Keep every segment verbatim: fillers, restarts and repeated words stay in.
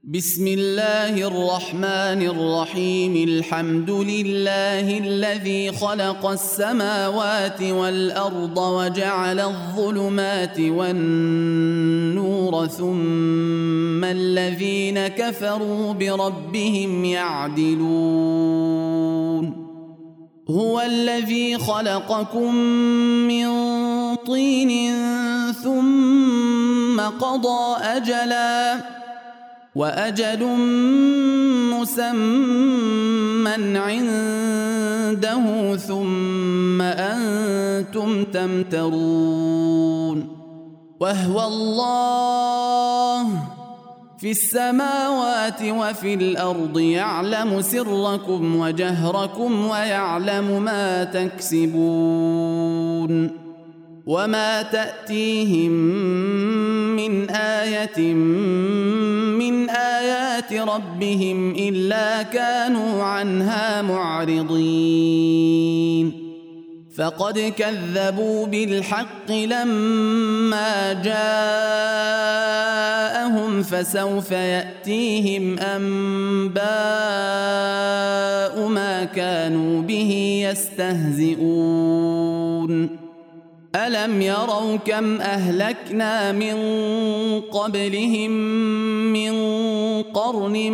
بسم الله الرحمن الرحيم. الحمد لله الذي خلق السماوات والأرض وجعل الظلمات والنور ثم الذين كفروا بربهم يعدلون. هو الذي خلقكم من طين ثم قضى أجلاً وأجل مسمى عنده ثم أنتم تمترون. وهو الله في السماوات وفي الأرض يعلم سركم وجهركم ويعلم ما تكسبون. وما تأتيهم من آية من آيات ربهم إلا كانوا عنها معرضين. فقد كذبوا بالحق لما جاءهم فسوف يأتيهم أنباء ما كانوا به يستهزئون. ألم يروا كم أهلكنا من قبلهم من قرن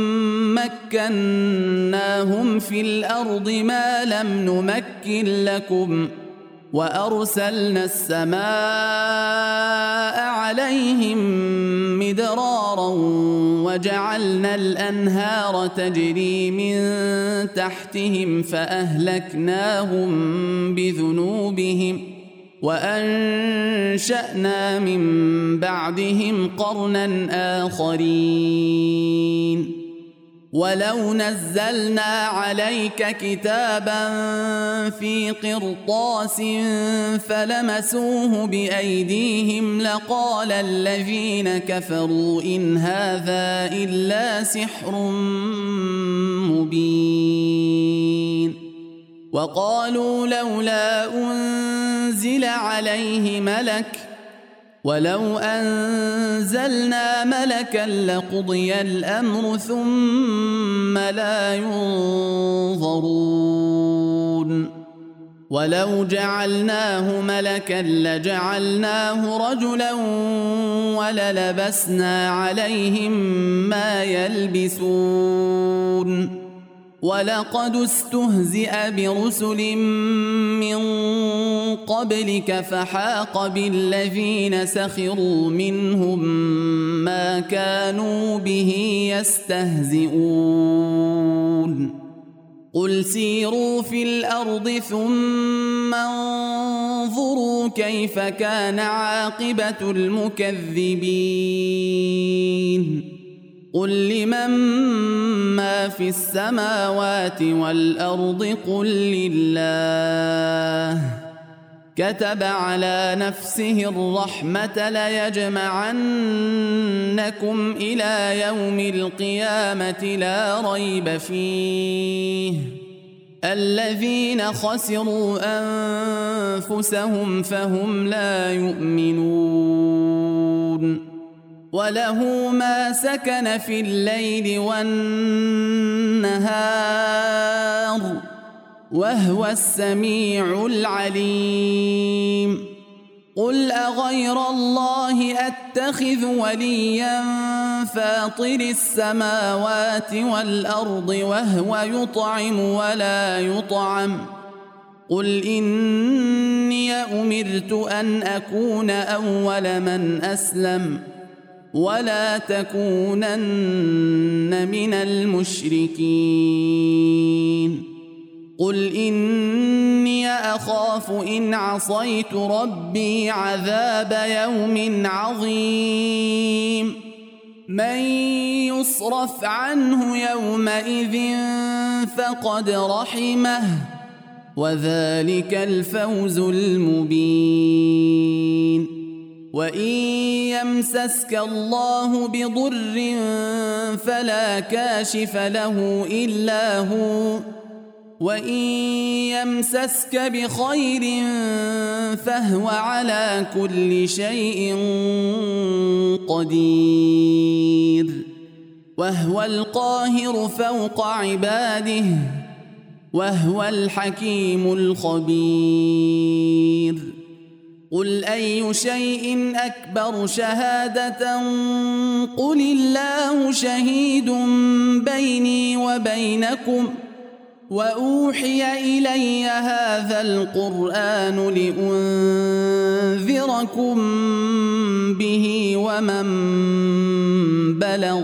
مكناهم في الأرض ما لم نمكن لكم وأرسلنا السماء عليهم مدرارا وجعلنا الأنهار تجري من تحتهم فأهلكناهم بذنوبهم وأنشأنا من بعدهم قرنا آخرين. ولو نزلنا عليك كتابا في قرطاس فلمسوه بأيديهم لقال الذين كفروا إن هذا إلا سحر مبين. وقالوا لولا أنزل عليه ملك ولو أنزلنا ملكا لقضي الأمر ثم لا ينظرون. ولو جعلناه ملكا لجعلناه رجلا وللبسنا عليهم ما يلبسون. ولقد استهزئ برسل من قبلك فحاق بالذين سخروا منهم ما كانوا به يستهزئون. قل سيروا في الأرض ثم انظروا كيف كان عاقبة المكذبين. قل لمن ما في السماوات والأرض قل لله. كتب على نفسه الرحمة ليجمعنكم إلى يوم القيامة لا ريب فيه. الذين خسروا أنفسهم فهم لا يؤمنون. وله ما سكن في الليل والنهار وهو السميع العليم. قل أغير الله أتخذ وليا فاطر السماوات والأرض وهو يطعم ولا يطعم. قل إني أمرت أن أكون أول من أسلم ولا تكونن من المشركين. قل إني أخاف إن عصيت ربي عذاب يوم عظيم. من يصرف عنه يومئذ فقد رحمه وذلك الفوز المبين. وإن يمسسك الله بضر فلا كاشف له إلا هو وإن يمسسك بخير فهو على كل شيء قدير وهو القاهر فوق عباده وهو الحكيم الخبير قل أي شيء أكبر شهادة قل الله شهيد بيني وبينكم وأوحي إلي هذا القرآن لأنذركم به ومن بلغ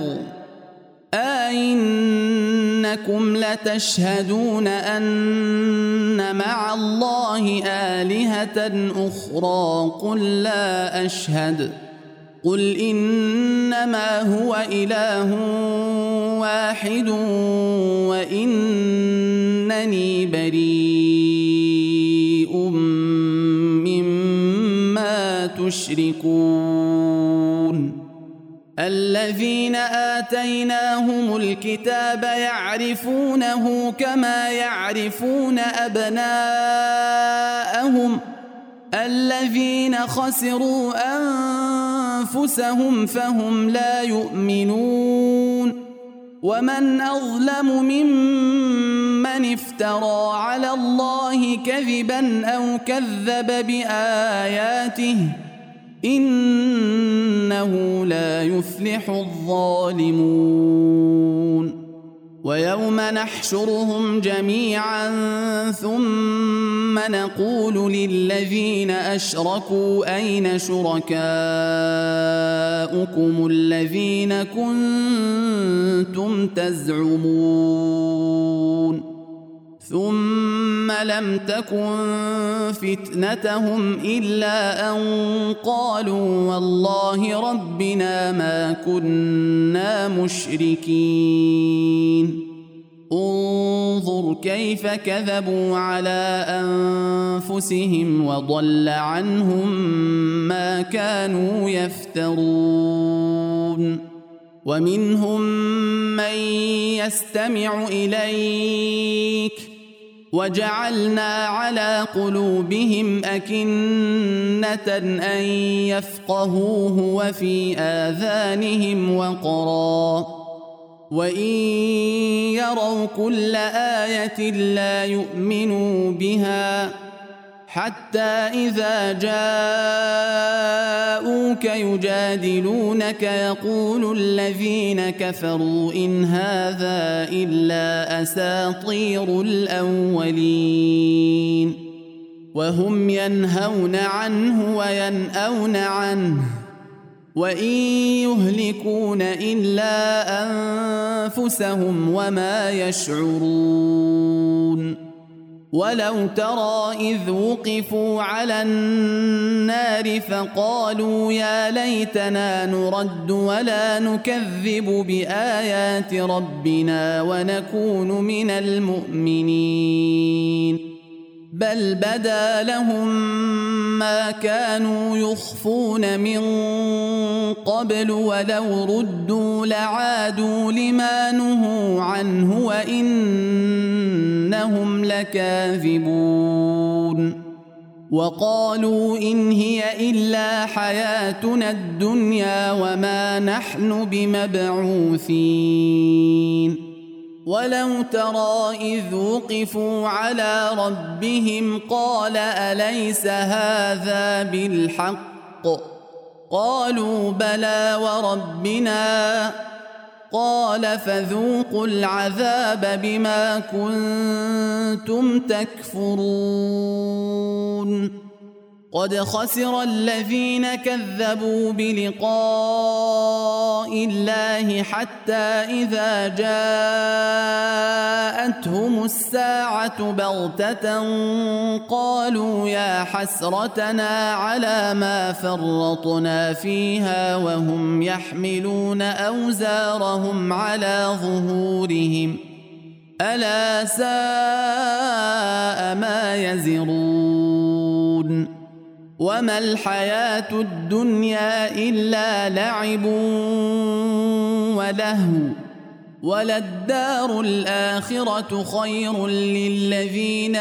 أئنكم لتشهدون أن مع الله آلهة أخرى قل لا أشهد قل إنما هو إله واحد وإنني بريء مما تشركون الذين آتيناهم الكتاب يعرفونه كما يعرفون أبناءهم الذين خسروا أنفسهم فهم لا يؤمنون ومن أظلم ممن افترى على الله كذبا أو كذب بآياته إنه لا يفلح الظالمون ويوم نحشرهم جميعا ثم نقول للذين أشركوا أين شركاؤكم الذين كنتم تزعمون ثم لم تكن فتنتهم إلا أن قالوا والله ربنا ما كنا مشركين انظر كيف كذبوا على أنفسهم وضل عنهم ما كانوا يفترون ومنهم من يستمع إليك وجعلنا على قلوبهم أكنة أن يفقهوه وفي آذانهم وقرا وإن يروا كل آية لا يؤمنوا بها حتى إذا جاءوك يجادلونك يقول الذين كفروا إن هذا إلا أساطير الأولين وهم ينهون عنه وينأون عنه وإن يهلكون إلا أنفسهم وما يشعرون ولو ترى إذ وقفوا على النار فقالوا يا ليتنا نرد ولا نكذب بآيات ربنا ونكون من المؤمنين بل بدا لهم ما كانوا يخفون من قبل ولو ردوا لعادوا لما نهوا عنه وإنهم لكاذبون وقالوا إن هي إلا حياتنا الدنيا وما نحن بمبعوثين ولو ترى إذ وقفوا على ربهم قال أليس هذا بالحق قالوا بلى وربنا قال فذوقوا العذاب بما كنتم تكفرون قد خسر الذين كذبوا بلقاء الله حتى إذا جاءتهم الساعة بغتة قالوا يا حسرتنا على ما فرطنا فيها وهم يحملون أوزارهم على ظهورهم ألا ساء ما يزرون وما الحياة الدنيا إلا لعب ولهو وللدار الآخرة خير للذين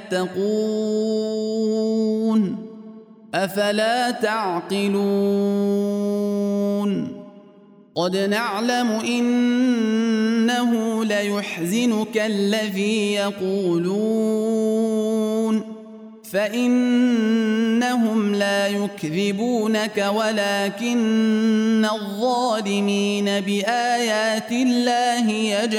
يتقون أفلا تعقلون قد نعلم إنه ليحزنك الذي يقولون فإنهم لا يكذبونك ولكن الظالمين بآيات الله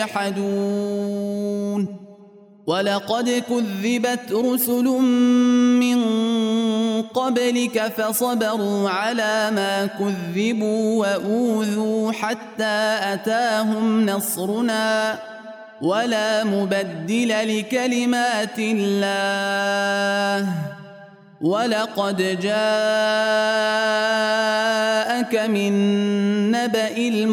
يجحدون ولقد كذبت رسل من قبلك فصبروا على ما كذبوا وأوذوا حتى أتاهم نصرنا ولا مبدل لكلمات الله ولقد جاءك من نبأ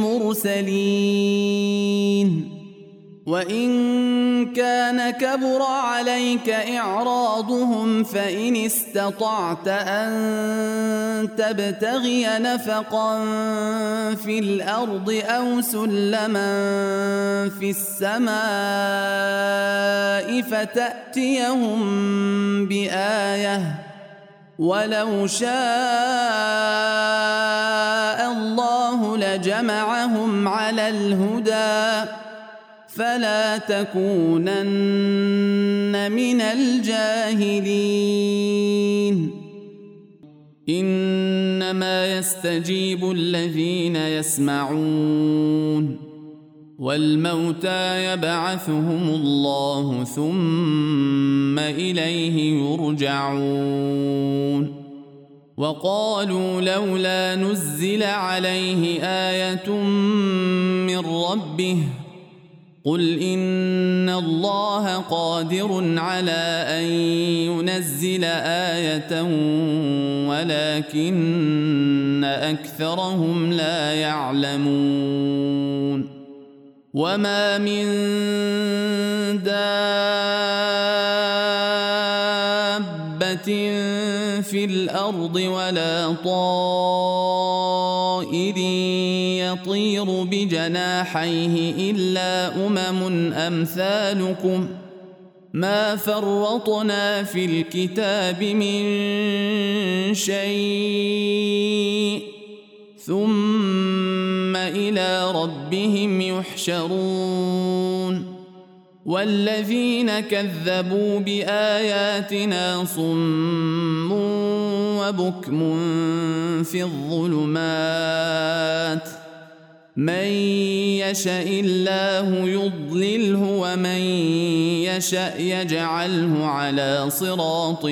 المرسلين وإن كان كبر عليك إعراضهم فإن استطعت أن تبتغي نفقا في الأرض أو سلما في السماء فتأتيهم بآية ولو شاء الله لجمعهم على الهدى فلا تكونن من الجاهلين إنما يستجيب الذين يسمعون والموتى يبعثهم الله ثم إليه يرجعون وقالوا لولا نزل عليه آية من ربه قل إن الله قادر على أن ينزل آية ولكن أكثرهم لا يعلمون وما من دابة في الأرض ولا طائر يطير بجناحيه إلا أمم أمثالكم ما فرطنا في الكتاب من شيء ثم إلى ربهم يحشرون والذين كذبوا بآياتنا صم وبكم في الظلمات من يشاء الله يضلله ومن يشاء يجعله على صراط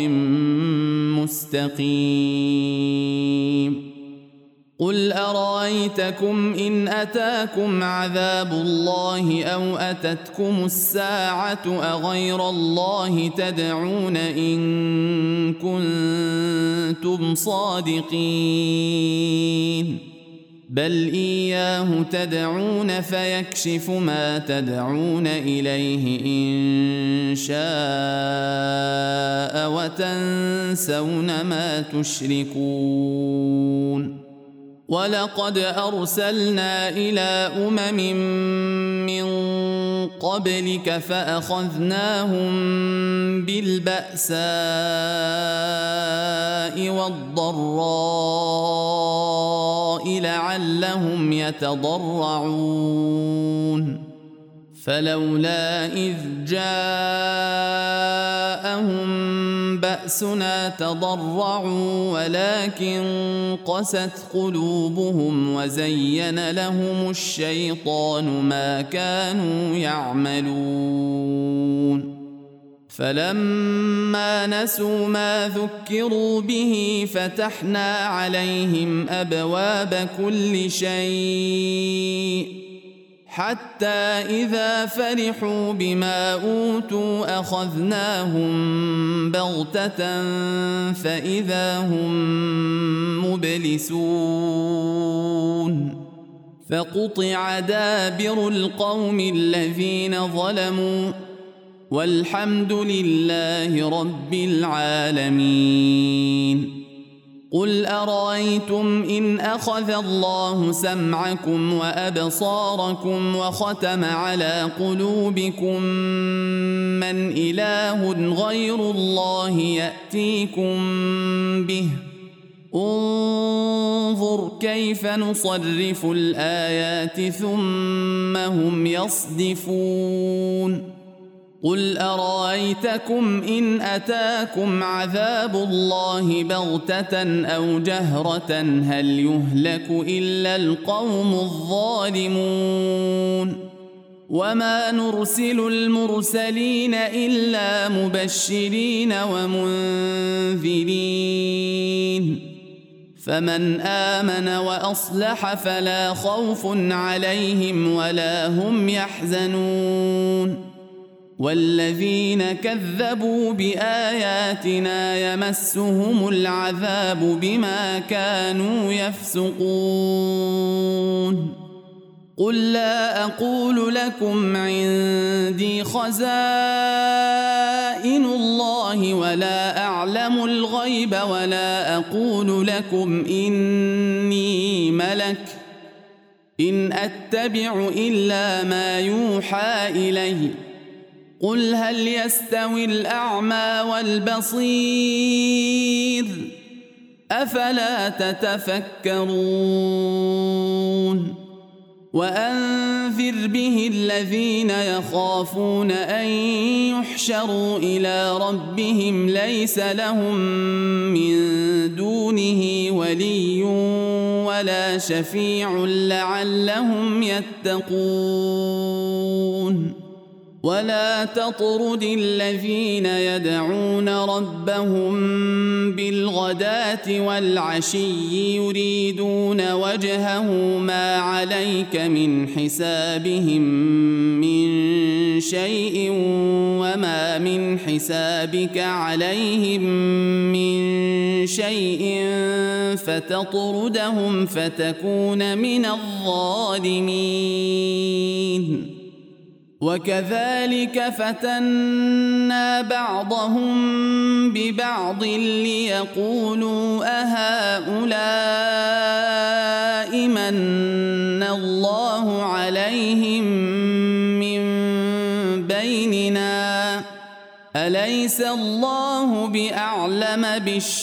مستقيم قل أرأيتكم إن أتاكم عذاب الله أو أتتكم الساعة أغير الله تدعون إن كنتم صادقين بل إياه تدعون فيكشف ما تدعون إليه إن شاء وتنسون ما تشركون ولقد أرسلنا إلى أمم من قبلك فأخذناهم بالبأساء والضراء لعلهم يتضرعون فلولا إذ جاءهم بأسنا تضرعوا ولكن قست قلوبهم وزين لهم الشيطان ما كانوا يعملون فلما نسوا ما ذكروا به فتحنا عليهم أبواب كل شيء حتى إذا فرحوا بما أوتوا أخذناهم بغتة فإذا هم مبلسون فقطع دابر القوم الذين ظلموا والحمد لله رب العالمين قل أرأيتم إن أخذ الله سمعكم وأبصاركم وختم على قلوبكم من إله غير الله يأتيكم به انظر كيف نصرف الآيات ثم هم يصدفون قل أرأيتكم إن أتاكم عذاب الله بغتة أو جهرة هل يهلك إلا القوم الظالمون وما نرسل المرسلين إلا مبشرين ومنذرين فمن آمن وأصلح فلا خوف عليهم ولا هم يحزنون والذين كذبوا بآياتنا يمسهم العذاب بما كانوا يفسقون قل لا أقول لكم عندي خزائن الله ولا أعلم الغيب ولا أقول لكم إني ملك إن أتبع إلا ما يوحى إلي قل هل يستوي الأعمى والبصير أفلا تتفكرون وأنذر به الذين يخافون أن يحشروا إلى ربهم ليس لهم من دونه ولي ولا شفيع لعلهم يتقون ولا تطرد الذين يدعون ربهم بالغداة والعشي يريدون وجهه ما عليك من حسابهم من شيء وما من حسابك عليهم من شيء فتطردهم فتكون من الظالمين وكذلك فتنا بعضهم ببعض ليقولوا أهؤلاء من الله عليهم من بيننا أليس الله بأعلم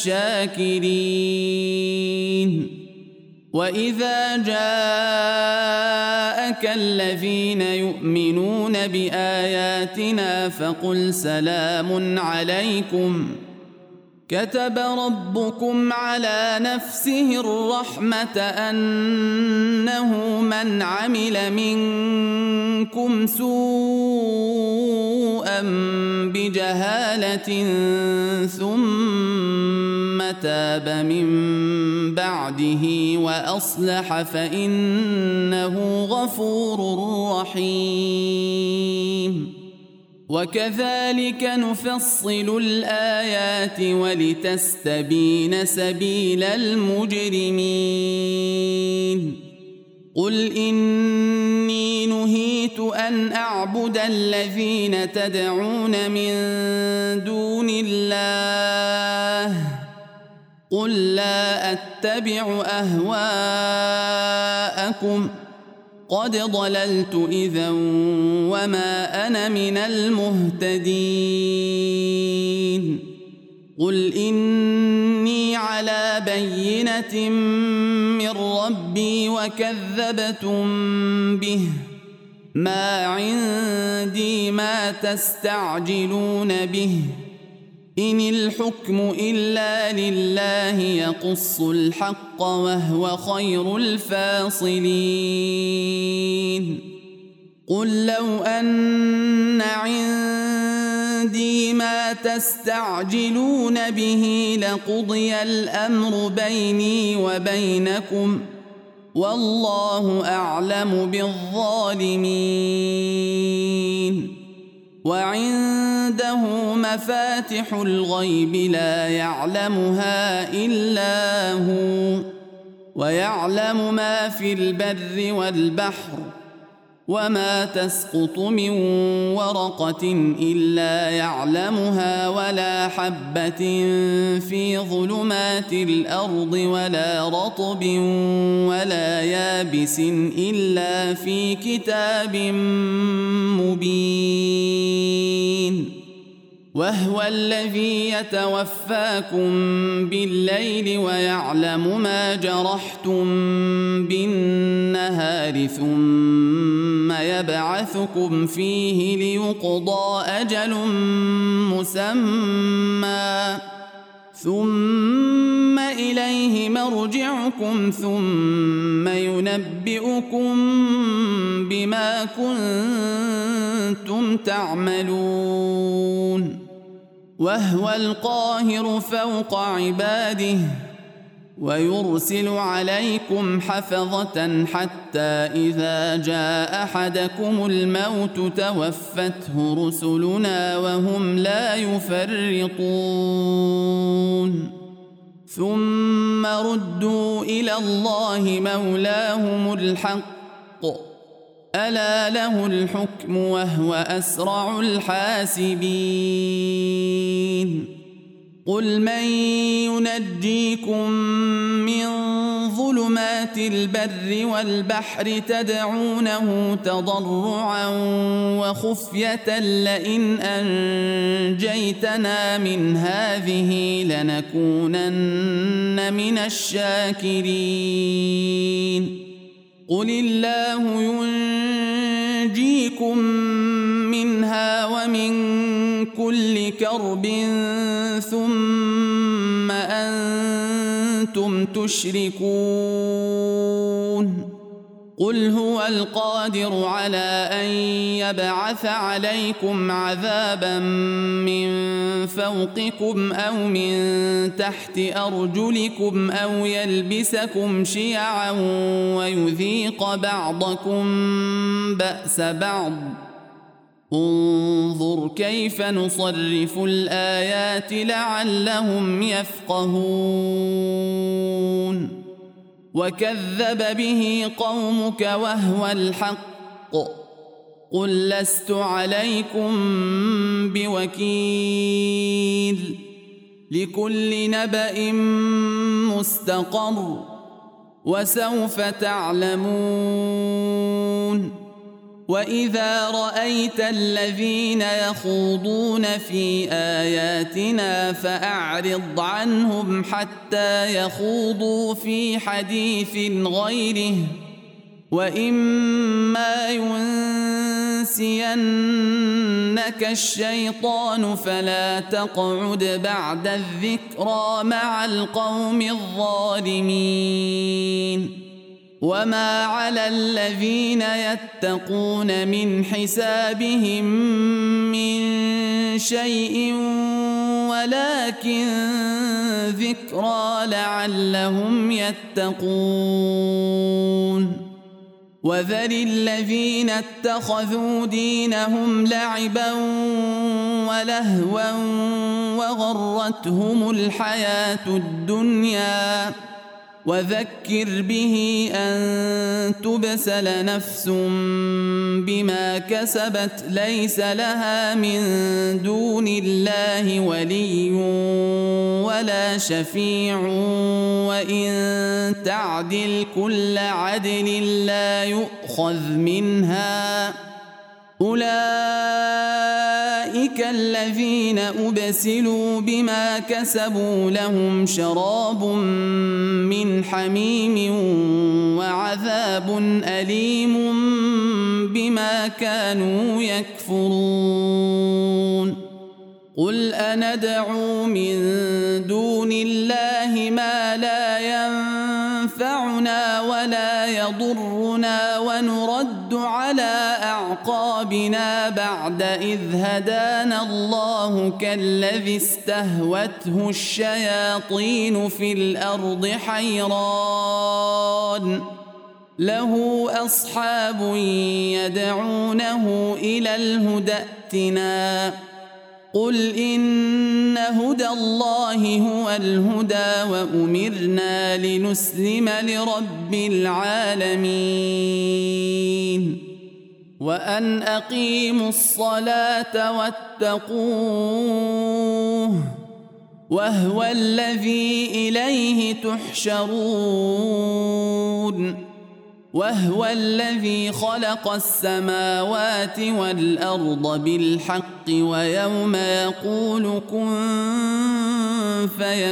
بالشاكرين وإذا جاءك الذين يؤمنون بآياتنا فقل سلام عليكم كتب ربكم على نفسه الرحمة أنه من عمل منكم سوءا بجهالة ثم تاب من بعده وأصلح فإنه غفور رحيم وكذلك نفصل الآيات ولتستبين سبيل المجرمين قل إني نهيت أن أعبد الذين تدعون من دون الله قل لا أتبع أهواءكم قد ضللت إذا وما أنا من المهتدين قل إني على بينة من ربي وكذبتم به ما عندي ما تستعجلون به إن الحكم إلا لله يقص الحق وهو خير الفاصلين قل لو أن عندي ما تستعجلون به لقضي الأمر بيني وبينكم والله أعلم بالظالمين وعنده مفاتح الغيب لا يعلمها إلا هو ويعلم ما في البر والبحر وما تسقط من ورقة إلا يعلمها ولا حبة في ظلمات الأرض ولا رطب ولا يابس إلا في كتاب مبين وهو الذي يتوفاكم بالليل ويعلم ما جرحتم بالنهار ثم يبعثكم فيه ليقضى أجل مسمى ثم إليه مرجعكم ثم ينبئكم بما كنتم تعملون وهو القاهر فوق عباده ويرسل عليكم حفظة حتى إذا جاء أحدكم الموت توفته رسلنا وهم لا يفرطون ثم ردوا إلى الله مولاهم الحق ألا له الحكم وهو أسرع الحاسبين قل من ينجيكم من ظلمات البر والبحر تدعونه تضرعا وخفية لئن أنجيتنا من هذه لنكونن من الشاكرين قل الله ينجيكم منها ومن كل كرب ثم أنتم تشركون قل هو القادر على أن يبعث عليكم عذابا من فوقكم أو من تحت أرجلكم أو يلبسكم شيعا ويذيق بعضكم بأس بعض انظر كيف نصرف الآيات لعلهم يفقهون وكذب به قومك وهو الحق قل لست عليكم بوكيل لكل نبأ مستقر وسوف تعلمون وإذا رأيت الذين يخوضون في آياتنا فأعرض عنهم حتى يخوضوا في حديث غيره وإما ينسينك الشيطان فلا تقعد بعد الذكرى مع القوم الظالمين وما على الذين يتقون من حسابهم من شيء ولكن ذكرى لعلهم يتقون وذر الذين اتخذوا دينهم لعبا ولهوا وغرتهم الحياة الدنيا وذكر به أن تبسل نفس بما كسبت ليس لها من دون الله ولي ولا شفيع وإن تعدل كل عدل لا يؤخذ منها أولئك الذين أبسلوا بما كسبوا لهم شراب من حميم وعذاب أليم بما كانوا يكفرون قل أندعو من دون الله ما لا ينفعنا ولا يضرنا ونرد على أعقابنا بعد إذ هدانا الله كالذي استهوته الشياطين في الأرض حيران له أصحاب يدعونه إلى الهدى ائتنا قل إن هدى الله هو الهدى وأمرنا لنسلم لرب العالمين وأن أقيموا الصلاة واتقوه وهو الذي إليه تحشرون وهو الذي خلق السماوات والأرض بالحق ويوم يقول كن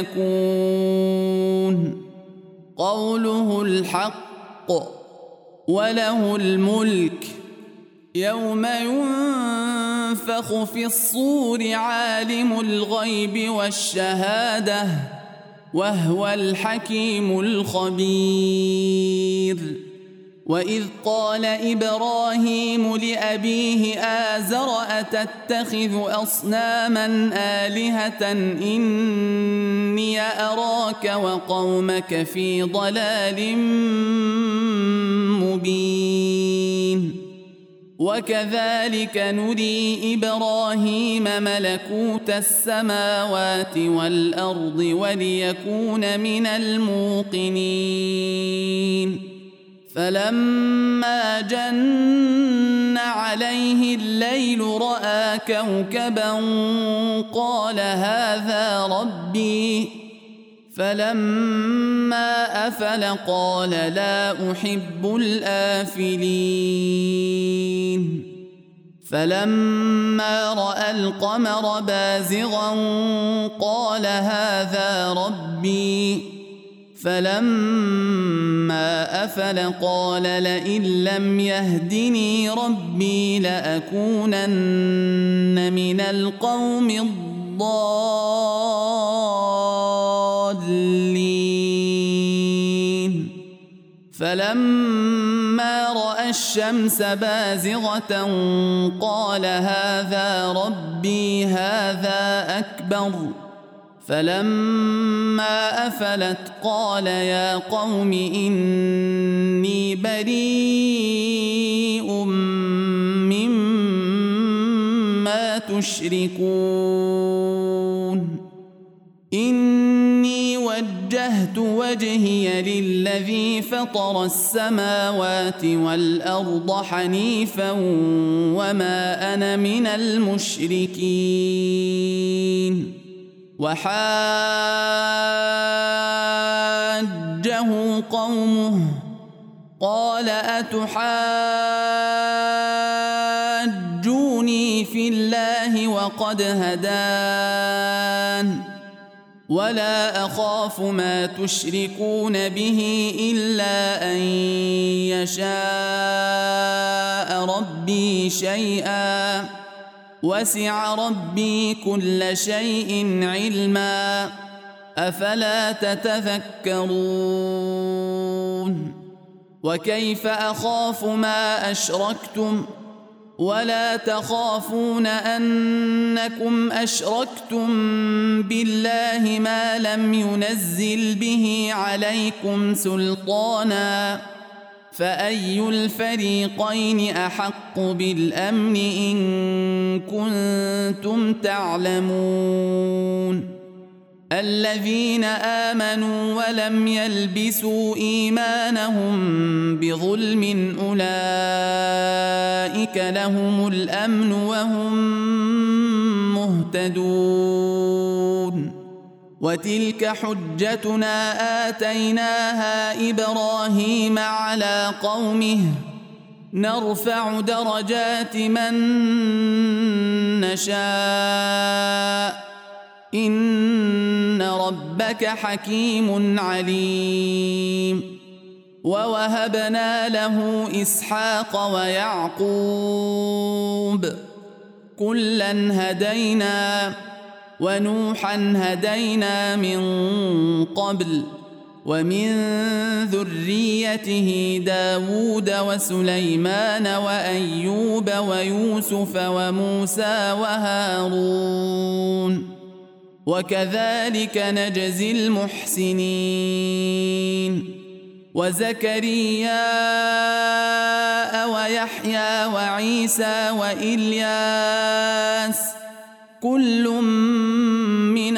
فيكون قوله الحق وله الملك يوم ينفخ في الصور عالم الغيب والشهادة وهو الحكيم الخبير وإذ قال إبراهيم لأبيه آزر أتتخذ أصناما آلهة إني أراك وقومك في ضلال مبين وكذلك نري إبراهيم ملكوت السماوات والأرض وليكون من الموقنين فلما جن عليه الليل رأى كوكبا قال هذا ربي فلما أفل قال لا أحب الآفلين فلما رأى القمر بازغا قال هذا ربي فلما أفل قال لئن لم يهدني ربي لأكونن من القوم الضالين فلما رأى الشمس بازغة قال هذا ربي هذا أكبر فلما أفلت قال يا قوم إني بريء مما تشركون إني وجهت وجهي للذي فطر السماوات والأرض حنيفا وما أنا من المشركين وحاجه قومه قال أتحاجوني في الله وقد هدان ولا أخاف ما تشركون به إلا أن يشاء ربي شيئا وسع ربي كل شيء علما أفلا تتذكرون وكيف أخاف ما أشركتم ولا تخافون أنكم أشركتم بالله ما لم ينزل به عليكم سلطانا فأي الفريقين أحق بالأمن إن كنتم تعلمون الذين آمنوا ولم يلبسوا إيمانهم بظلم أولئك لهم الأمن وهم مهتدون وتلك حجتنا آتيناها إبراهيم على قومه نرفع درجات من نشاء إن ربك حكيم عليم ووهبنا له إسحاق ويعقوب كلا هدينا ونوحا هدينا من قبل ومن ذريته داود وسليمان وأيوب ويوسف وموسى وهارون وكذلك نجزي المحسنين وزكريا ويحيى وعيسى وإلياس كل من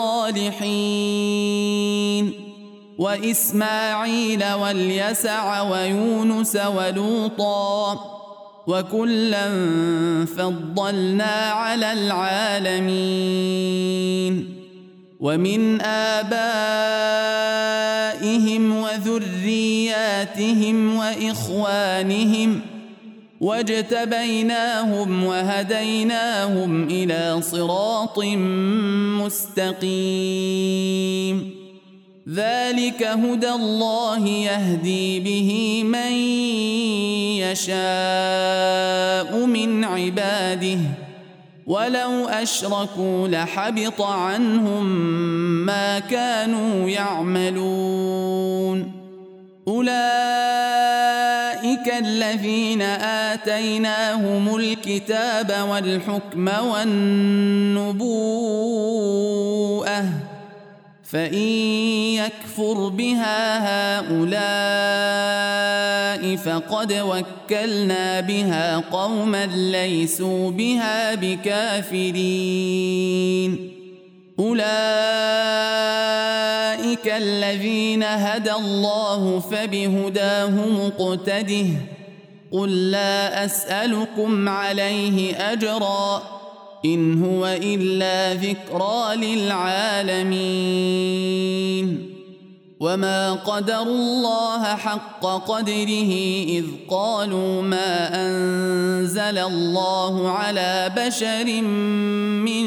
الصالحين وإسماعيل واليسع ويونس ولوطا وكلا فضلنا على العالمين ومن آبائهم وذرياتهم وإخوانهم واجتبيناهم وهديناهم إلى صراط مستقيم ذلك هدى الله يهدي به من يشاء من عباده ولو أشركوا لحبط عنهم ما كانوا يعملون أولئك الذين آتيناهم الكتاب والحكم والنبوءة فإن يكفر بها هؤلاء فقد وكلنا بها قوما ليسوا بها بكافرين أولئك الذين هدى الله فبهداه مقتده قل لا أسألكم عليه أجرا إن هو إلا ذكرى للعالمين وما قدروا الله حق قدره إذ قالوا ما أنزل الله على بشر من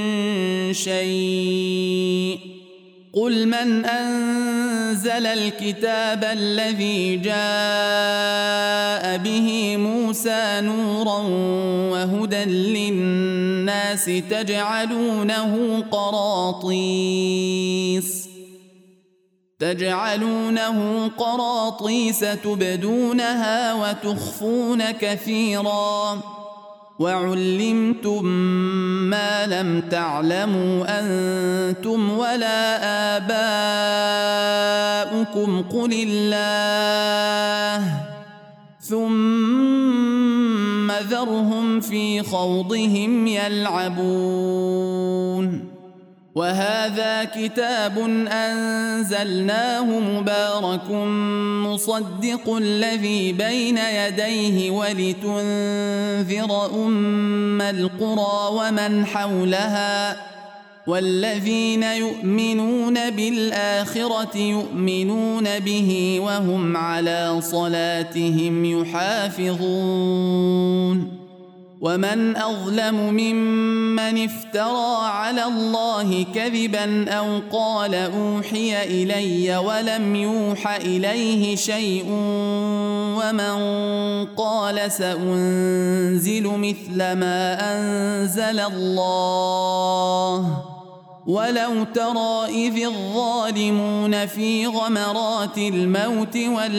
شيء قل من أنزل الكتاب الذي جاء به موسى نورا وهدى للناس تجعلونه قراطيس تجعلونه قراطيس تبدونها وتخفون كثيرا وعلمتم ما لم تعلموا أنتم ولا آباؤكم قل الله ثم ذرهم في خوضهم يلعبون وهذا كتاب أنزلناه مبارك مصدق الذي بين يديه ولتنذر أم القرى ومن حولها والذين يؤمنون بالآخرة يؤمنون به وهم على صلاتهم يحافظون ومن أظلم ممن افترى على الله كذبا أو قال أوحي إلي ولم يوح إليه شيء ومن قال سأنزل مثل ما أنزل الله ولو ترى إذ الظالمون في غمرات الموت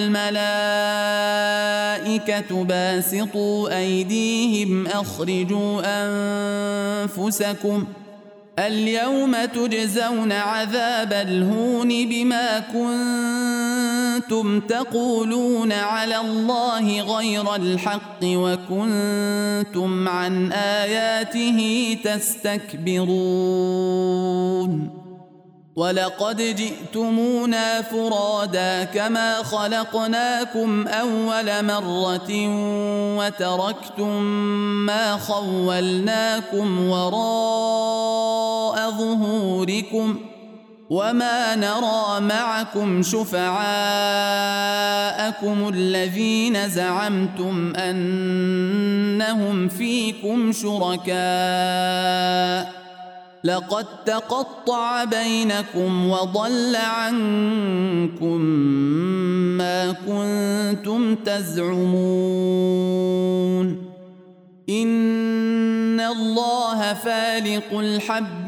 والملائكة باسطوا أيديهم أخرجوا أنفسكم اليوم تجزون عذاب الهون بما كنتم تقولون على الله غير الحق وكنتم عن آياته تستكبرون ولقد جئتمونا فرادا كما خلقناكم أول مرة وتركتم ما خولناكم وراء ظهوركم وما نرى معكم شفعاءكم الذين زعمتم أنهم فيكم شركاء لقد تقطع بينكم وضل عنكم ما كنتم تزعمون إن الله فالق الحب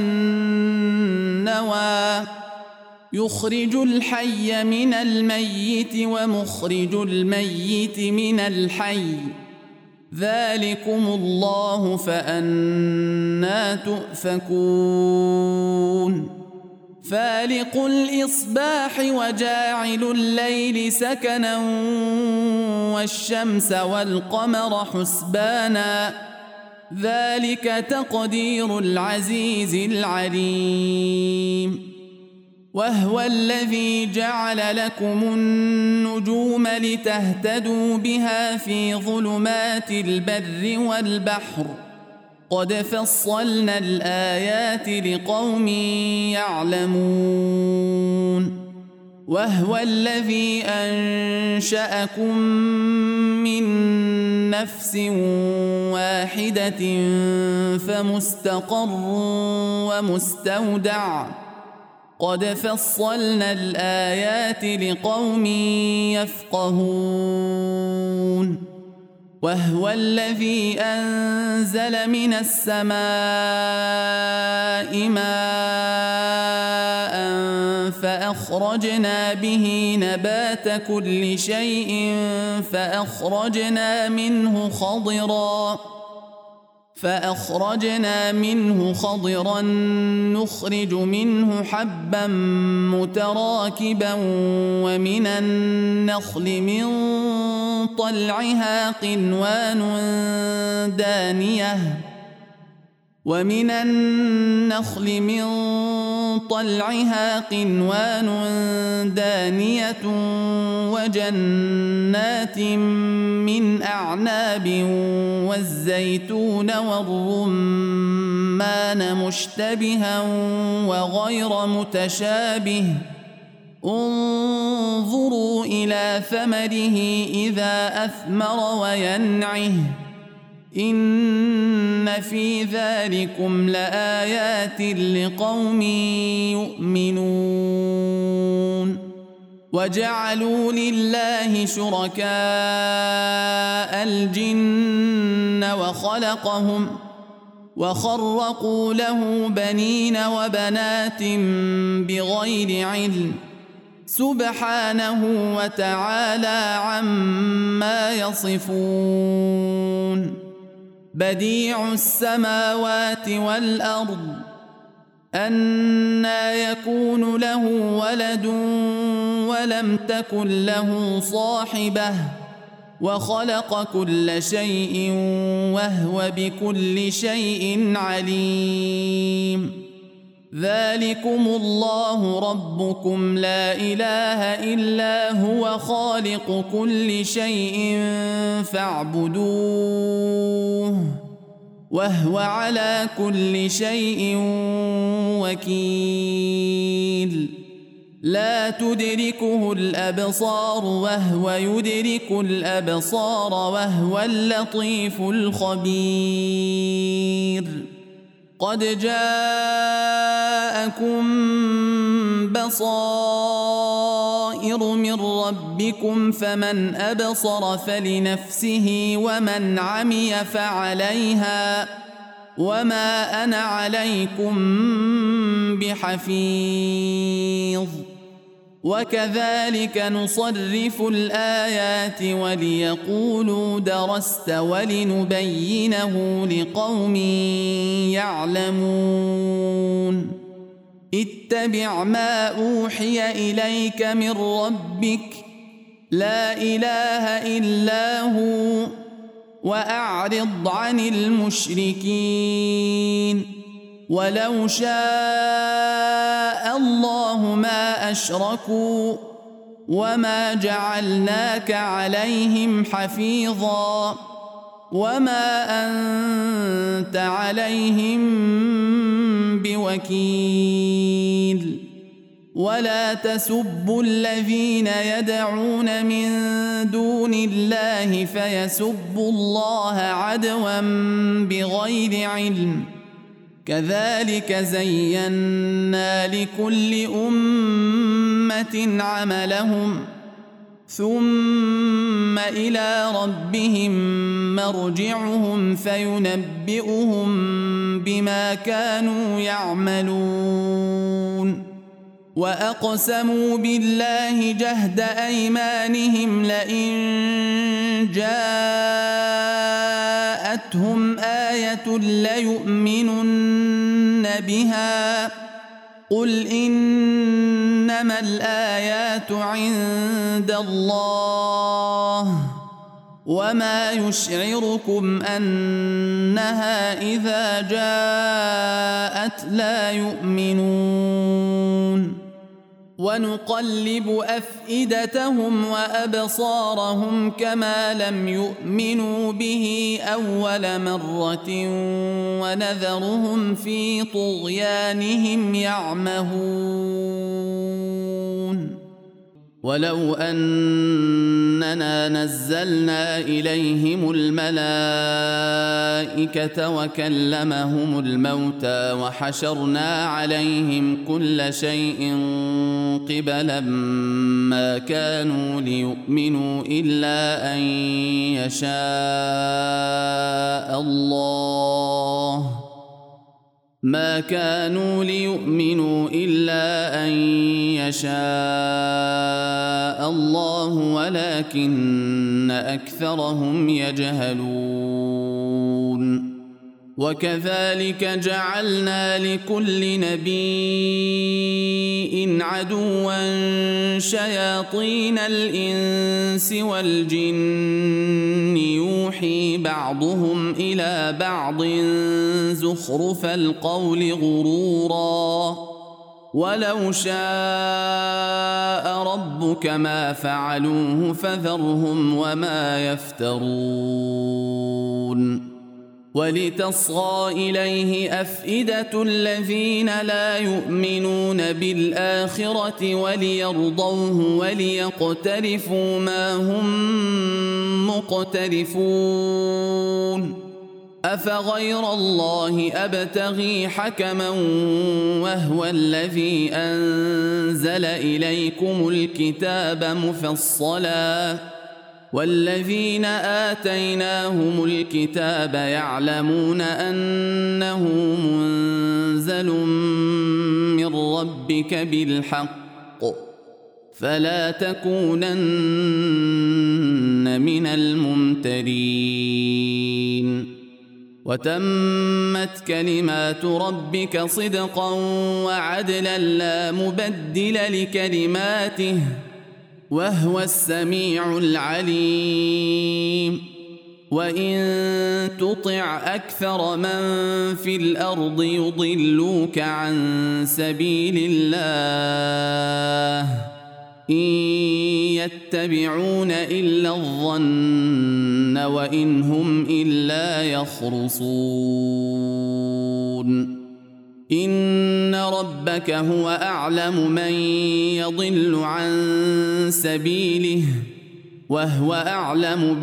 والنوى يخرج الحي من الميت ومخرج الميت من الحي ذلكم الله فأنى تؤفكون فالق الإصباح وجاعل الليل سكنا والشمس والقمر حسبانا ذلك تقدير العزيز العليم وهو الذي جعل لكم النجوم لتهتدوا بها في ظلمات البر والبحر قد فصلنا الآيات لقوم يعلمون وهو الذي أنشأكم من نفس واحدة فمستقر ومستودع قد فصلنا الآيات لقوم يفقهون وهو الذي أنزل من السماء ماء فأخرجنا به نبات كل شيء فأخرجنا منه خضرا فأخرجنا منه خضرا نخرج منه حبا متراكبا ومن النخل من طلعها قنوان دانية ومن النخل من طلعها قنوان دانية وجنات من أعناب والزيتون والرمان مشتبها وغير متشابه انظروا إلى ثمره إذا أثمر وينعه إن في ذلكم لآيات لقوم يؤمنون وجعلوا لله شركاء الجن وخلقهم وخرقوا له بنين وبنات بغير علم سبحانه وتعالى عما يصفون بديع السماوات والأرض أنى يكون له ولد ولم تكن له صاحبة وخلق كل شيء وهو بكل شيء عليم ذلكم الله ربكم لا إله إلا هو خالق كل شيء فاعبدوه وهو على كل شيء وكيل لا تدركه الأبصار وهو يدرك الأبصار وهو اللطيف الخبير قد جاءكم بصائر من ربكم فمن أبصر فلنفسه ومن عمي فعليها وما أنا عليكم بحفيظ وكذلك نصرف الآيات وليقولوا درست ولنبينه لقوم يعلمون اتبع ما أوحي إليك من ربك لا إله إلا هو وأعرض عن المشركين ولو شاء الله ما أشركوا وما جعلناك عليهم حفيظا وما أنت عليهم بوكيل ولا تسبوا الذين يدعون من دون الله فيسبوا الله عدوا بغير علم كذلك زينا لكل أمة عملهم ثم إلى ربهم مرجعهم فينبئهم بما كانوا يعملون وأقسموا بالله جهد أيمانهم لئن جاءتهم آية ليؤمنن بها قل إنما الآيات عند الله وما يشعركم أنها إذا جاءت لا يؤمنون ونقلب أفئدتهم وأبصارهم كما لم يؤمنوا به أول مرة ونذرهم في طغيانهم يعمهون ولو أننا نزلنا إليهم الملائكة وكلمهم الموتى وحشرنا عليهم كل شيء قبلا ما كانوا ليؤمنوا إلا أن يشاء الله ما كانوا ليؤمنوا إلا أن يشاء الله ولكن أكثرهم يجهلون وكذلك جعلنا لكل نبي عدوا شياطين الإنس والجن يوحي بعضهم إلى بعض زخرف القول غرورا ولو شاء ربك ما فعلوه فذرهم وما يفترون ولتصغى إليه أفئدة الذين لا يؤمنون بالآخرة وليرضوه وليقترفوا ما هم مقترفون أفغير الله أبتغي حكما وهو الذي أنزل إليكم الكتاب مفصلا والذين آتيناهم الكتاب يعلمون أنه منزل من ربك بالحق فلا تكونن من الممترين وتمت كلمات ربك صدقا وعدلا لا مبدل لكلماته وهو السميع العليم وإن تطع أكثر من في الأرض يضلوك عن سبيل الله إن يتبعون إلا الظن وإن هم إلا يخرصون إن ربك هو أعلم من يضل عن سبيله وهو أعلم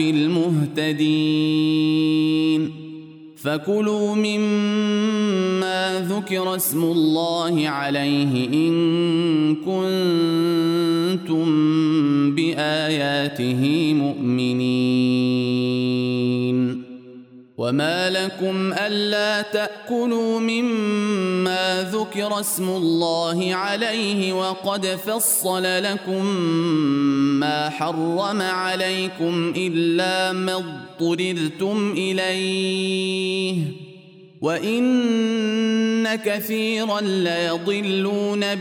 بالمهتدين فكلوا مما ذكر اسم الله عليه إن كنتم بآياته مؤمنين وما لكم ألا تأكلوا مما ذكر اسم الله عليه وقد فصل لكم ما حرم عليكم إلا ما اضطررتم إليه وإن كثيرا ليضلون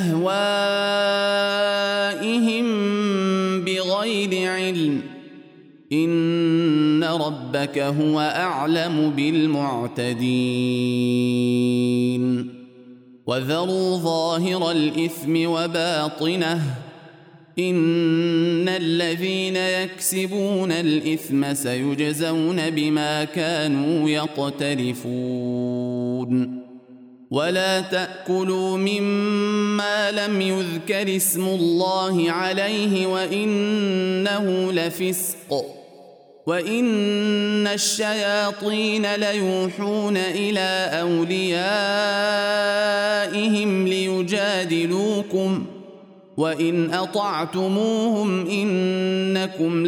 بأهوائهم بغير علم إن ربك هو أعلم بالمعتدين وذروا ظاهر الإثم وباطنه إن الذين يكسبون الإثم سيجزون بما كانوا يقترفون ولا تأكلوا مما لم يذكر اسم الله عليه وإنه لفسق وإن الشياطين ليوحون إلى أوليائهم ليجادلوكم وإن أطعتموهم إنكم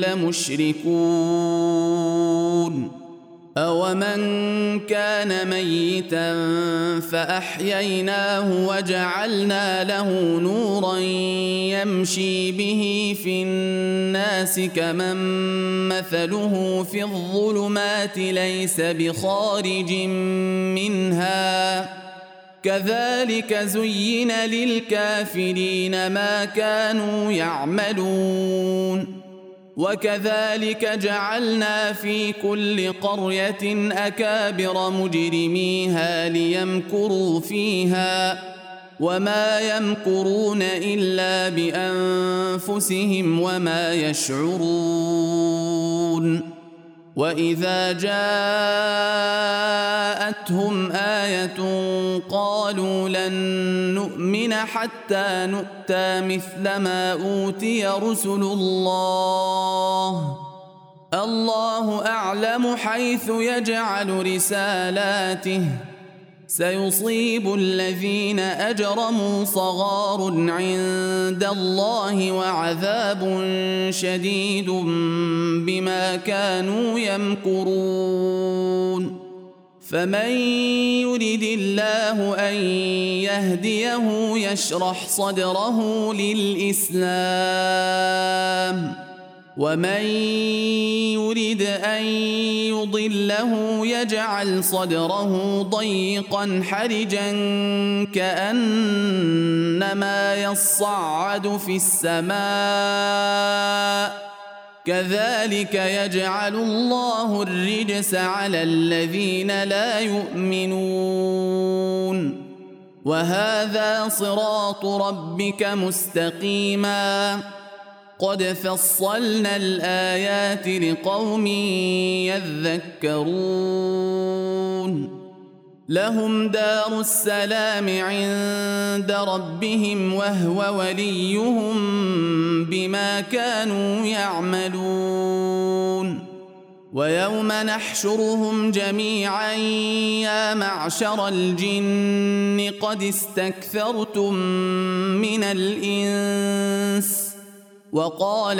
لمشركون أومن كان ميتا فأحييناه وجعلنا له نورا يمشي به في الناس كمن مثله في الظلمات ليس بخارج منها كذلك زين للكافرين ما كانوا يعملون وكذلك جعلنا في كل قرية أكابر مجرميها ليمكروا فيها وما يمكرون إلا بأنفسهم وما يشعرون وإذا جاءتهم آية قالوا لن نؤمن حتى نؤتى مثل ما أوتي رسل الله الله أعلم حيث يجعل رسالاته سيصيب الذين أجرموا صغار عند الله وعذاب شديد بما كانوا يمكرون فمن يرد الله أن يهديه يشرح صدره للإسلام ومن يرد أن يضله يجعل صدره ضيقا حرجا كأنما يصعد في السماء كذلك يجعل الله الرجس على الذين لا يؤمنون وهذا صراط ربك مستقيما قد فصلنا الآيات لقوم يذكرون لهم دار السلام عند ربهم وهو وليهم بما كانوا يعملون ويوم نحشرهم جميعا يا معشر الجن قد استكثرتم من الإنس وقال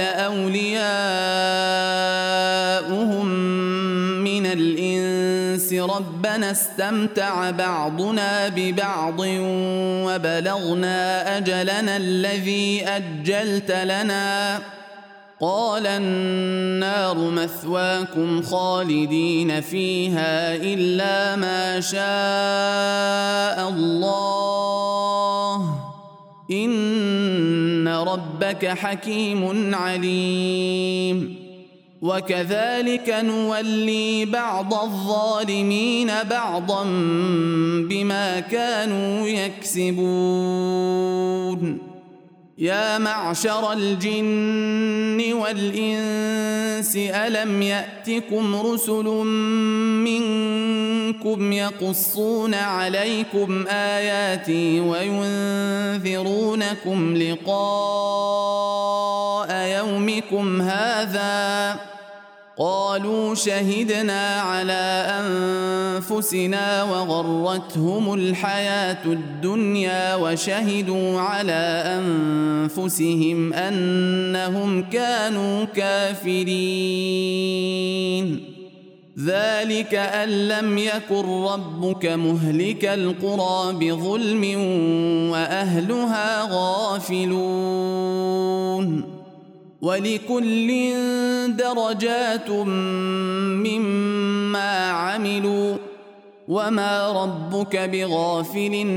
أولياؤهم من الإنس ربنا استمتع بعضنا ببعض وبلغنا أجلنا الذي أجلت لنا قال النار مثواكم خالدين فيها إلا ما شاء الله إن ربك حكيم عليم وكذلك نولي بعض الظالمين بعضا بما كانوا يكسبون يا معشر الجن والإنس ألم يأتكم رسل منكم يقصون عليكم آياتي وينذرونكم لقاء يومكم هذا قالوا شهدنا على أنفسنا وغرتهم الحياة الدنيا وشهدوا على أنفسهم أنهم كانوا كافرين ذلك أن لم يكن ربك مهلك القرى بظلم وأهلها غافلون ولكل درجات مما عملوا وما ربك بغافل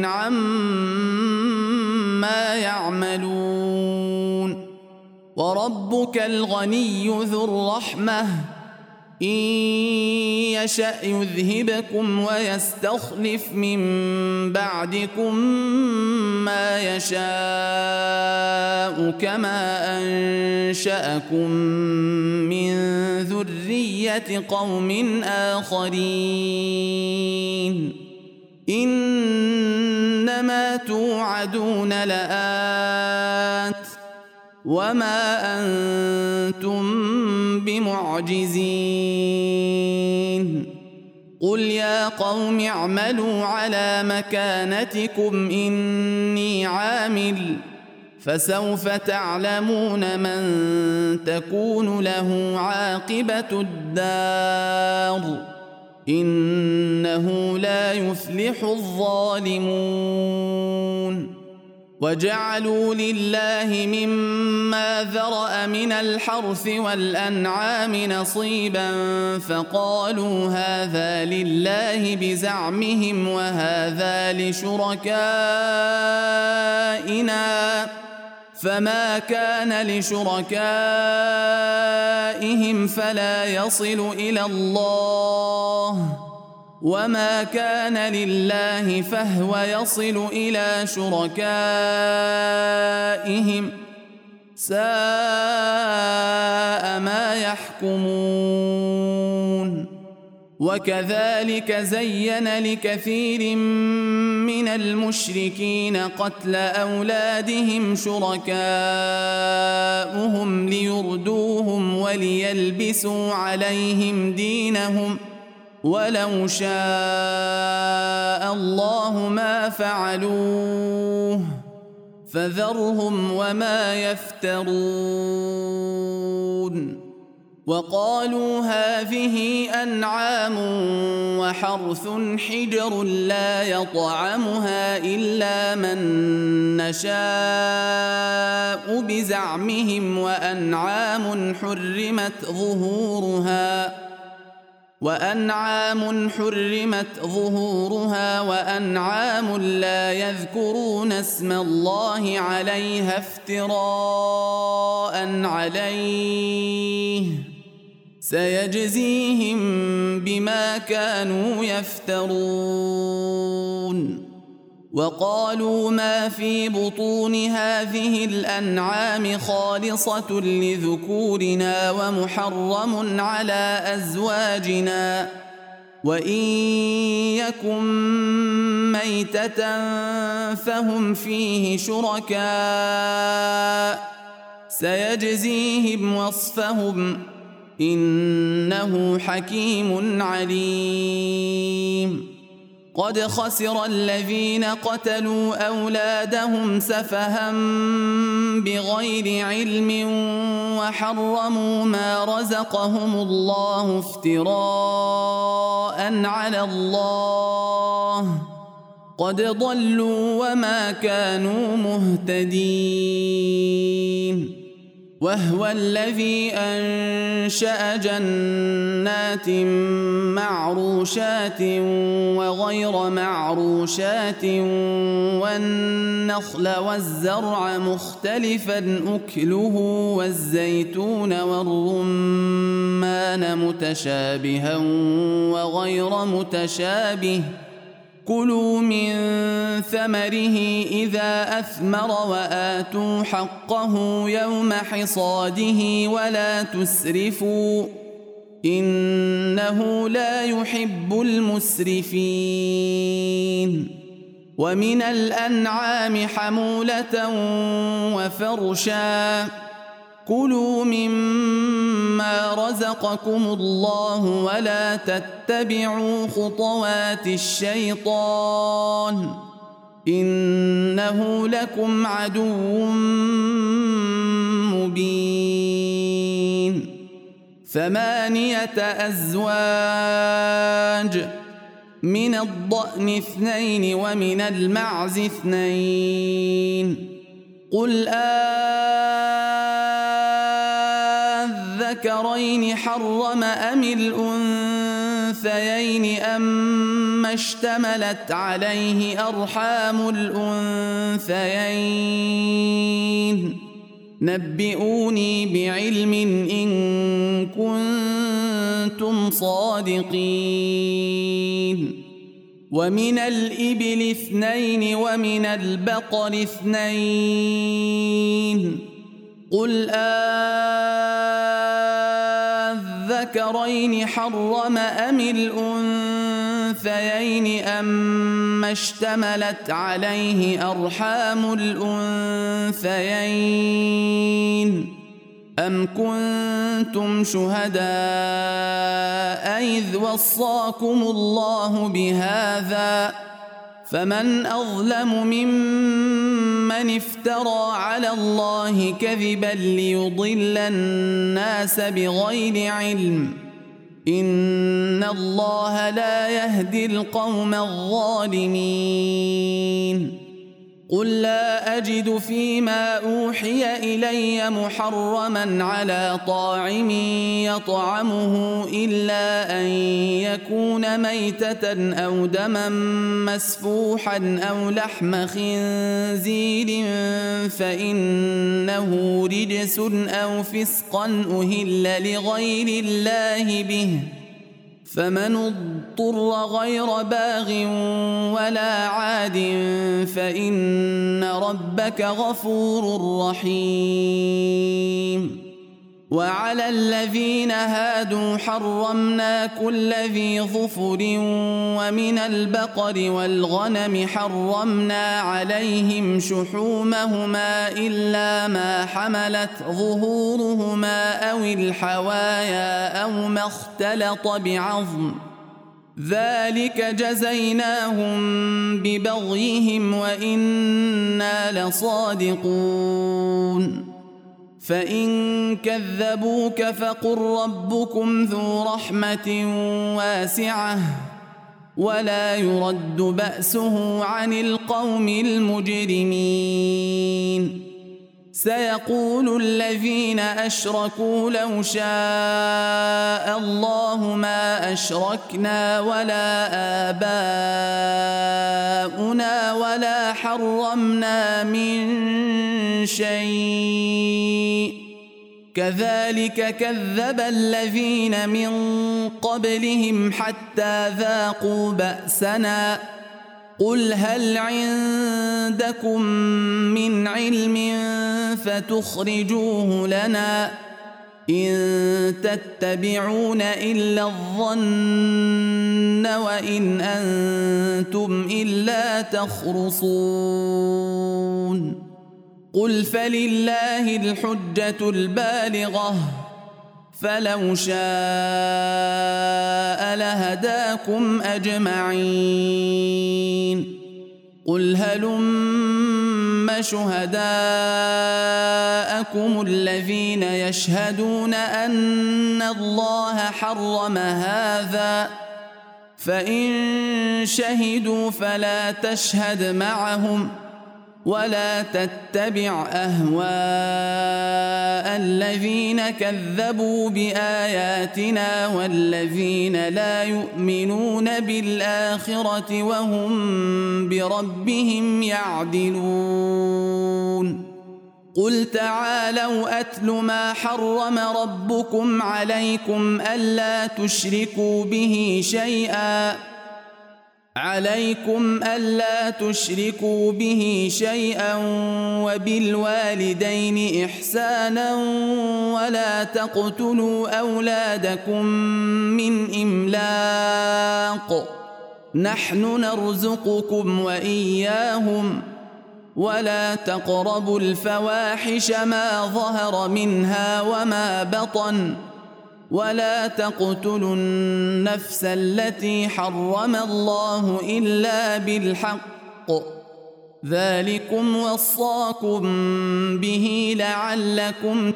عما يعملون وربك الغني ذو الرحمة إن يشأ يذهبكم ويستخلف من بعدكم ما يشاء كما أنشأكم من ذرية قوم آخرين إنما توعدون لآت وما أنتم بمعجزين قل يا قوم اعملوا على مكانتكم إني عامل فسوف تعلمون من تكون له عاقبة الدار إنه لا يفلح الظالمون وجعلوا لله مما ذرأ من الحرث والأنعام نصيبا فقالوا هذا لله بزعمهم وهذا لشركائنا فما كان لشركائهم فلا يصل إلى الله وما كان لله فهو يصل إلى شركائهم ساء ما يحكمون وكذلك زين لكثير من المشركين قتل أولادهم شركاؤهم ليردوهم وليلبسوا عليهم دينهم ولو شاء الله ما فعلوه فذرهم وما يفترون وقالوا هذه أنعام وحرث حجر لا يطعمها إلا من نشاء بزعمهم وأنعام حرمت ظهورها وأنعام حرمت ظهورها وأنعام لا يذكرون اسم الله عليها افتراء عليه سيجزيهم بما كانوا يفترون وقالوا ما في بطون هذه الأنعام خالصة لذكورنا ومحرم على أزواجنا وإن يكن ميتة فهم فيه شركاء سيجزيهم وصفهم إنه حكيم عليم قد خسر الذين قتلوا أولادهم سفها بغير علم وحرموا ما رزقهم الله افتراء على الله قد ضلوا وما كانوا مهتدين وهو الذي أنشأ جنات معروشات وغير معروشات والنخل والزرع مختلفا أكله والزيتون والرمان متشابها وغير متشابه كلوا من ثمره إذا أثمر وآتوا حقه يوم حصاده ولا تسرفوا إنه لا يحب المسرفين ومن الأنعام حمولة وفرشا كلوا مما رزقكم الله ولا تتبعوا خطوات الشيطان إنه لكم عدو مبين ثمانية أزواج من الضأن اثنين ومن المعز اثنين قل أذكرين حرم أم الأنثيين أما اشتملت عليه أرحام الأنثيين نبئوني بعلم إن كنتم صادقين ومن الإبل اثنين ومن البقر اثنين قل أذكرين حرم أم الأنثيين أما اشتملت عليه أرحام الأنثيين أم كنتم شهداء إذ وصاكم الله بهذا فمن أظلم ممن افترى على الله كذبا ليضل الناس بغير علم إن الله لا يهدي القوم الظالمين قل لا أجد فيما أوحي إلي محرما على طاعم يطعمه إلا أن يكون ميتة أو دما مسفوحا أو لحم خنزير فإنه رجس أو فسقا أهل لغير الله به فمن اضطر غير باغ ولا عاد فإن ربك غفور رحيم. وعلى الذين هادوا حرمنا كل ذي ظفر ومن البقر والغنم حرمنا عليهم شحومهما إلا ما حملت ظهورهما أو الحوايا أو ما اختلط بعظم ذلك جزيناهم ببغيهم وإنا لصادقون. فإن كذبوك فقل ربكم ذو رحمة واسعة ولا يرد بأسه عن القوم المجرمين. سيقول الذين أشركوا لو شاء الله ما أشركنا ولا آباؤنا ولا حرمنا من شيء كذلك كذب الذين من قبلهم حتى ذاقوا بأسنا. قل هل عندكم من علم فتخرجوه لنا إن تتبعون إلا الظن وإن أنتم إلا تخرصون. قل فلله الحجة البالغة فلو شاء لهداكم أجمعين. قل هلم شهداءكم الذين يشهدون أن الله حرم هذا فإن شهدوا فلا تشهد معهم ولا تتبع أهواء الذين كذبوا بآياتنا والذين لا يؤمنون بالآخرة وهم بربهم يعدلون. قل تعالوا أتل ما حرم ربكم عليكم ألا تشركوا به شيئا عليكم ألا تشركوا به شيئا وبالوالدين إحسانا ولا تقتلوا أولادكم من إملاق نحن نرزقكم وإياهم ولا تقربوا الفواحش ما ظهر منها وما بطن ولا تقتلوا النفس التي حرم الله إلا بالحق ذلكم وصاكم به لعلكم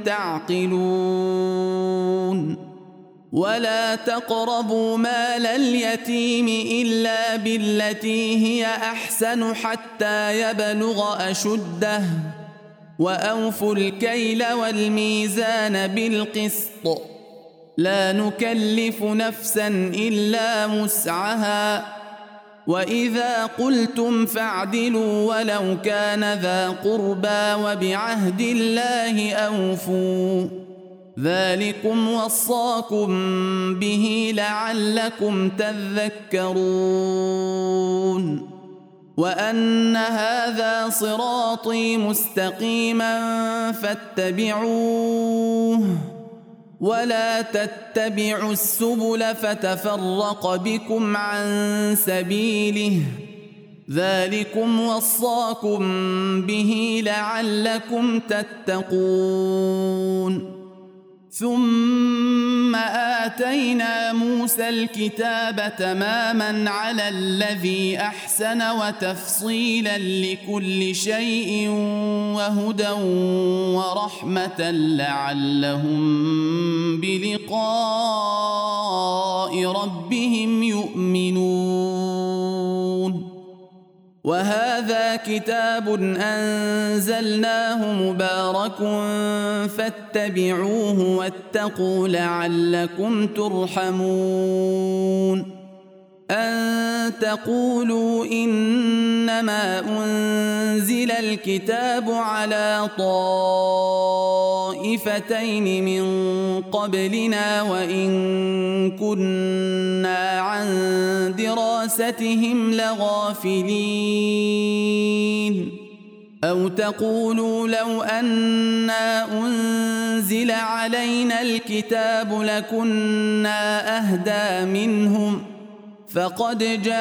تعقلون. ولا تقربوا مال اليتيم إلا بالتي هي أحسن حتى يبلغ أشده وأوفوا الكيل والميزان بالقسط لا نكلف نفسا إلا وسعها وإذا قلتم فاعدلوا ولو كان ذا قربى وبعهد الله أوفوا ذلكم وصاكم به لعلكم تذكرون. وأن هذا صراطي مستقيما فاتبعوه ولا تتبعوا السبل فتفرق بكم عن سبيله ذلكم وصاكم به لعلكم تتقون. ثم آتينا موسى الكتاب تماما على الذي أحسن وتفصيلا لكل شيء وهدى ورحمة لعلهم بلقاء ربهم يؤمنون. وهذا كتاب أنزلناه مبارك فاتبعوه واتقوا لعلكم ترحمون. أن تقولوا إنما أنزل الكتاب على طائفتين من قبلنا وإن كنا عن دراستهم لغافلين أو تقولوا لو أنا أنزل علينا الكتاب لكنا أهدى منهم فقد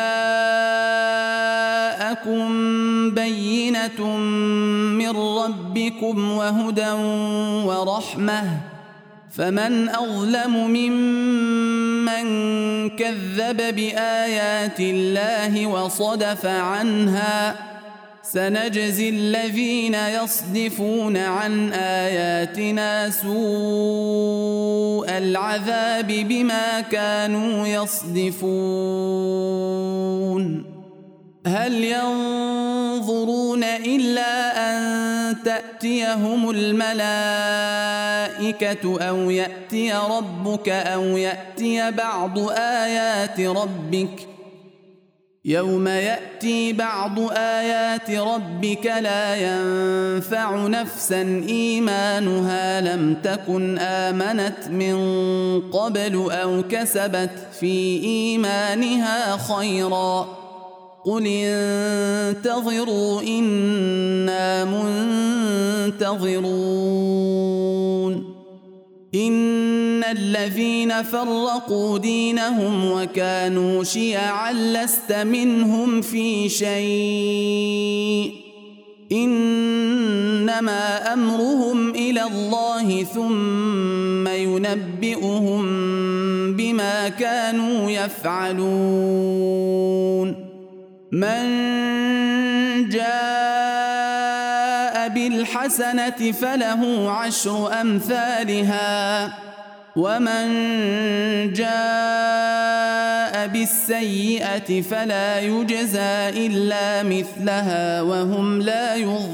جاءكم بينة من ربكم وهدى ورحمة فمن أظلم ممن كذب بآيات الله وصدف عنها سنجزي الذين يصدفون عن آياتنا سوء العذاب بما كانوا يصدفون هل ينظرون إلا أن تأتيهم الملائكة أو يأتي ربك أو يأتي بعض آيات ربك يوم يأتي بعض آيات ربك لا ينفع نفسا إيمانها لم تكن آمنت من قبل أو كسبت في إيمانها خيرا قل انتظروا إنا منتظرون إن الذين فرقوا دينهم وكانوا شيعا لست منهم في شيء إنما أمرهم إلى الله ثم ينبئهم بما كانوا يفعلون من جاء بالحسنة فله عشر أمثالها ومن جاء بالسيئة فلا يجزى إلا مثلها وهم لا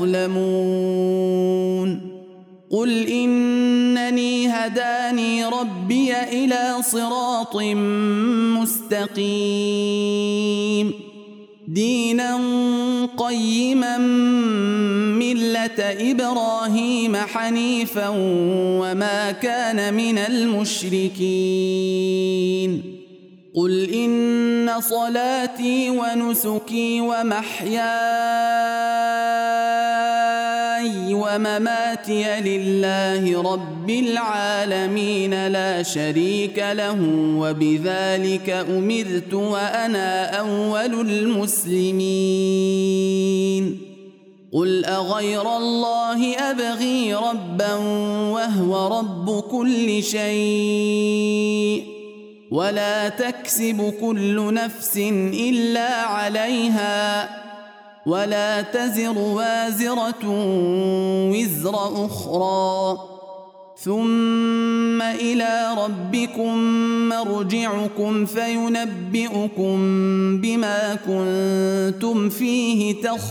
يظلمون قل إنني هداني ربي إلى صراط مستقيم دينا قيما ملة إبراهيم حنيفا وما كان من المشركين قل إن صلاتي ونسكي ومحياي ومماتي لله رب العالمين لا شريك له وبذلك أمرت وأنا أول المسلمين قل أغير الله أبغي ربا وهو رب كل شيء ولا تكسب كل نفس إلا عليها ولا تزر وازرة وزر أخرى ثم إلى ربكم مرجعكم فينبئكم بما كنتم فيه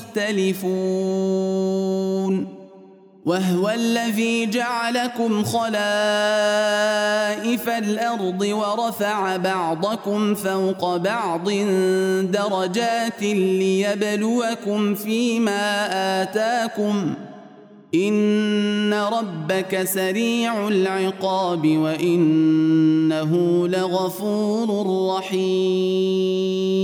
تختلفون وهو الذي جعلكم خلائف الأرض ورفع بعضكم فوق بعض درجات ليبلوكم فيما آتاكم إن ربك سريع العقاب وإنه لغفور رحيم